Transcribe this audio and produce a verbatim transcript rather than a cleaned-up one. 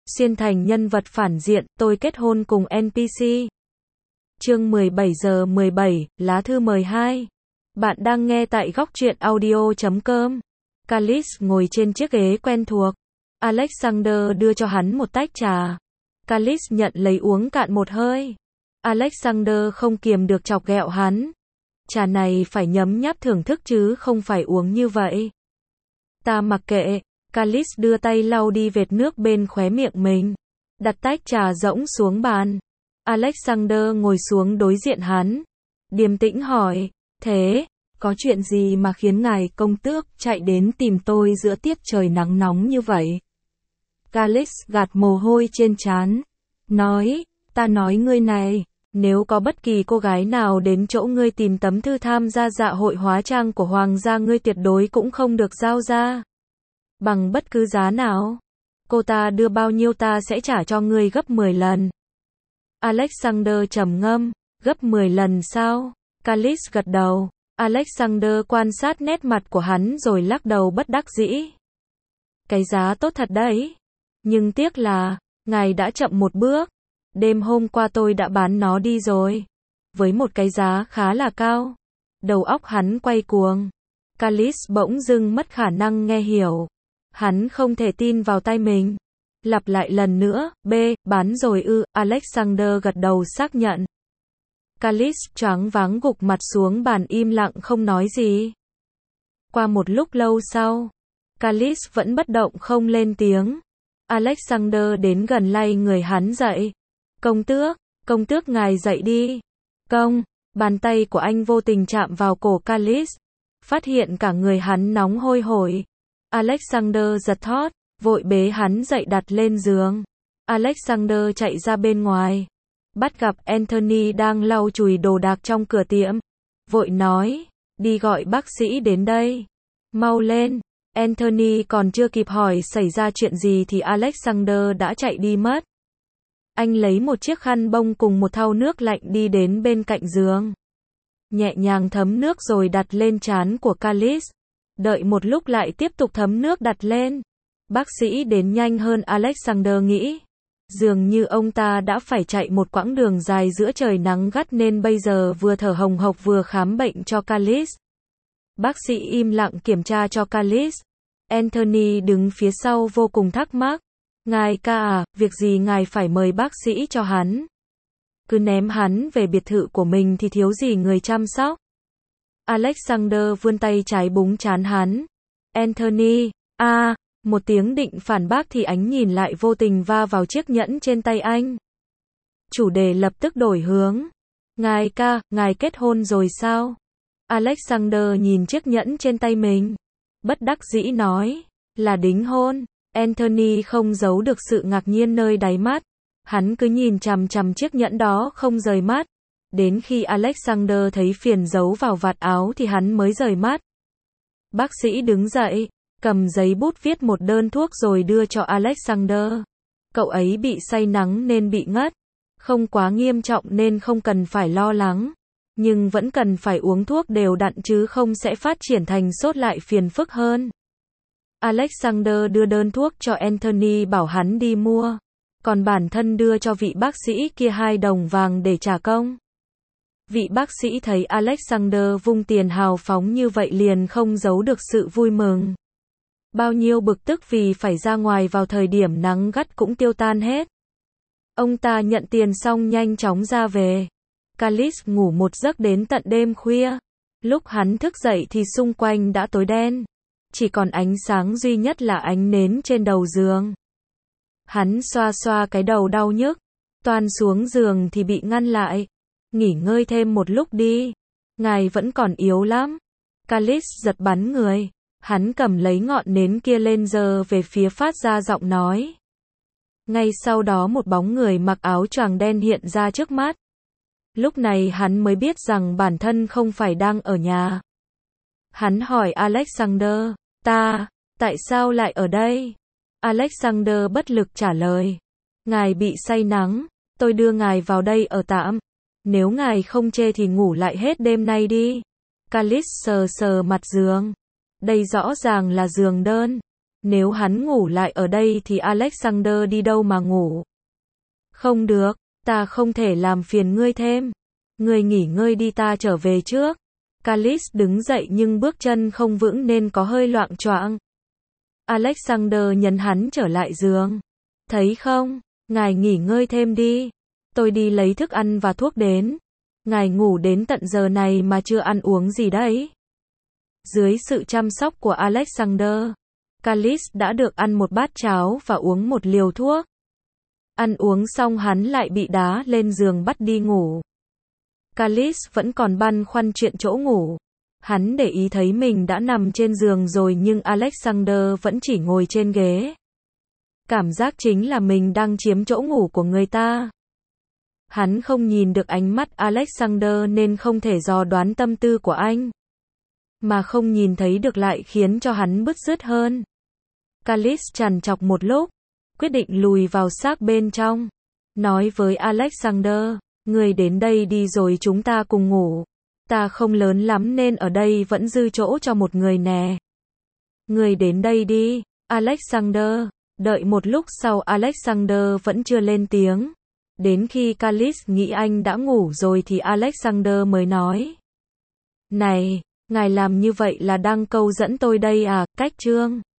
Xuyên thành nhân vật phản diện, tôi kết hôn cùng en pê xê. Chương mười bảy giờ mười bảy, lá thư mời hai. Bạn đang nghe tại góc truyện audio chấm com. Khalis ngồi trên chiếc ghế quen thuộc. Alexander đưa cho hắn một tách trà. Khalis nhận lấy uống cạn một hơi. Alexander không kiềm được chọc ghẹo hắn. Trà này phải nhấm nháp thưởng thức chứ không phải uống như vậy. Ta mặc kệ. Khalis đưa tay lau đi vệt nước bên khóe miệng mình. Đặt tách trà rỗng xuống bàn. Alexander ngồi xuống đối diện hắn. Điềm tĩnh hỏi, thế, có chuyện gì mà khiến ngài công tước chạy đến tìm tôi giữa tiết trời nắng nóng như vậy? Khalis gạt mồ hôi trên trán. Nói, ta nói ngươi này, nếu có bất kỳ cô gái nào đến chỗ ngươi tìm tấm thư tham gia dạ hội hóa trang của hoàng gia ngươi tuyệt đối cũng không được giao ra. Bằng bất cứ giá nào. Cô ta đưa bao nhiêu ta sẽ trả cho ngươi gấp mười lần. Alexander trầm ngâm, gấp mười lần sao? Khalis gật đầu. Alexander quan sát nét mặt của hắn rồi lắc đầu bất đắc dĩ. Cái giá tốt thật đấy. Nhưng tiếc là, ngài đã chậm một bước. Đêm hôm qua tôi đã bán nó đi rồi. Với một cái giá khá là cao. Đầu óc hắn quay cuồng. Khalis bỗng dưng mất khả năng nghe hiểu. Hắn không thể tin vào tay mình. Lặp lại lần nữa, B, bán rồi ư, Alexander gật đầu xác nhận. Khalis choáng váng gục mặt xuống bàn im lặng không nói gì. Qua một lúc lâu sau, Khalis vẫn bất động không lên tiếng. Alexander đến gần lay người hắn dậy. Công tước, công tước ngài dậy đi. Công, bàn tay của anh vô tình chạm vào cổ Khalis. Phát hiện cả người hắn nóng hôi hổi. Alexander giật thót, vội bế hắn dậy đặt lên giường. Alexander chạy ra bên ngoài. Bắt gặp Anthony đang lau chùi đồ đạc trong cửa tiệm. Vội nói, đi gọi bác sĩ đến đây. Mau lên. Anthony còn chưa kịp hỏi xảy ra chuyện gì thì Alexander đã chạy đi mất. Anh lấy một chiếc khăn bông cùng một thau nước lạnh đi đến bên cạnh giường. Nhẹ nhàng thấm nước rồi đặt lên trán của Khalis. Đợi một lúc lại tiếp tục thấm nước đặt lên. Bác sĩ đến nhanh hơn Alexander nghĩ. Dường như ông ta đã phải chạy một quãng đường dài giữa trời nắng gắt nên bây giờ vừa thở hồng hộc vừa khám bệnh cho Khalis. Bác sĩ im lặng kiểm tra cho Khalis. Anthony đứng phía sau vô cùng thắc mắc. Ngài ca à, việc gì ngài phải mời bác sĩ cho hắn? Cứ ném hắn về biệt thự của mình thì thiếu gì người chăm sóc. Alexander vươn tay trái búng trán hắn. Anthony, a, à, một tiếng định phản bác thì ánh nhìn lại vô tình va vào chiếc nhẫn trên tay anh. Chủ đề lập tức đổi hướng. Ngài ca, ngài kết hôn rồi sao? Alexander nhìn chiếc nhẫn trên tay mình. Bất đắc dĩ nói, là đính hôn. Anthony không giấu được sự ngạc nhiên nơi đáy mắt. Hắn cứ nhìn chằm chằm chiếc nhẫn đó không rời mắt. Đến khi Alexander thấy phiền giấu vào vạt áo thì hắn mới rời mắt. Bác sĩ đứng dậy, cầm giấy bút viết một đơn thuốc rồi đưa cho Alexander. Cậu ấy bị say nắng nên bị ngất. Không quá nghiêm trọng nên không cần phải lo lắng. Nhưng vẫn cần phải uống thuốc đều đặn chứ không sẽ phát triển thành sốt lại phiền phức hơn. Alexander đưa đơn thuốc cho Anthony bảo hắn đi mua. Còn bản thân đưa cho vị bác sĩ kia hai đồng vàng để trả công. Vị bác sĩ thấy Alexander vung tiền hào phóng như vậy liền không giấu được sự vui mừng. Bao nhiêu bực tức vì phải ra ngoài vào thời điểm nắng gắt cũng tiêu tan hết. Ông ta nhận tiền xong nhanh chóng ra về. Khalis ngủ một giấc đến tận đêm khuya. Lúc hắn thức dậy thì xung quanh đã tối đen. Chỉ còn ánh sáng duy nhất là ánh nến trên đầu giường. Hắn xoa xoa cái đầu đau nhức. Toan xuống giường thì bị ngăn lại. Nghỉ ngơi thêm một lúc đi. Ngài vẫn còn yếu lắm. Khalis giật bắn người. Hắn cầm lấy ngọn nến kia lên giơ về phía phát ra giọng nói. Ngay sau đó một bóng người mặc áo choàng đen hiện ra trước mắt. Lúc này hắn mới biết rằng bản thân không phải đang ở nhà. Hắn hỏi Alexander, ta, tại sao lại ở đây? Alexander bất lực trả lời. Ngài bị say nắng, tôi đưa ngài vào đây ở tạm. Nếu ngài không chê thì ngủ lại hết đêm nay đi. Khalis sờ sờ mặt giường. Đây rõ ràng là giường đơn. Nếu hắn ngủ lại ở đây thì Alexander đi đâu mà ngủ? Không được, ta không thể làm phiền ngươi thêm. Ngươi nghỉ ngơi đi, ta trở về trước. Callis đứng dậy nhưng bước chân không vững nên có hơi loạng choạng. Alexander nhấn hắn trở lại giường. Thấy không, ngài nghỉ ngơi thêm đi. Tôi đi lấy thức ăn và thuốc đến. Ngài ngủ đến tận giờ này mà chưa ăn uống gì đấy. Dưới sự chăm sóc của Alexander, Callis đã được ăn một bát cháo và uống một liều thuốc. Ăn uống xong hắn lại bị đá lên giường bắt đi ngủ. Callis vẫn còn băn khoăn chuyện chỗ ngủ. Hắn để ý thấy mình đã nằm trên giường rồi nhưng Alexander vẫn chỉ ngồi trên ghế. Cảm giác chính là mình đang chiếm chỗ ngủ của người ta. Hắn không nhìn được ánh mắt Alexander nên không thể dò đoán tâm tư của anh. Mà không nhìn thấy được lại khiến cho hắn bứt rứt hơn. Callis trằn trọc một lúc, quyết định lùi vào xác bên trong. Nói với Alexander, người đến đây đi rồi chúng ta cùng ngủ. Ta không lớn lắm nên ở đây vẫn dư chỗ cho một người nè. Người đến đây đi, Alexander. Đợi một lúc sau Alexander vẫn chưa lên tiếng. Đến khi Callis nghĩ anh đã ngủ rồi thì Alexander mới nói. Này, ngài làm như vậy là đang câu dẫn tôi đây à, cách trương.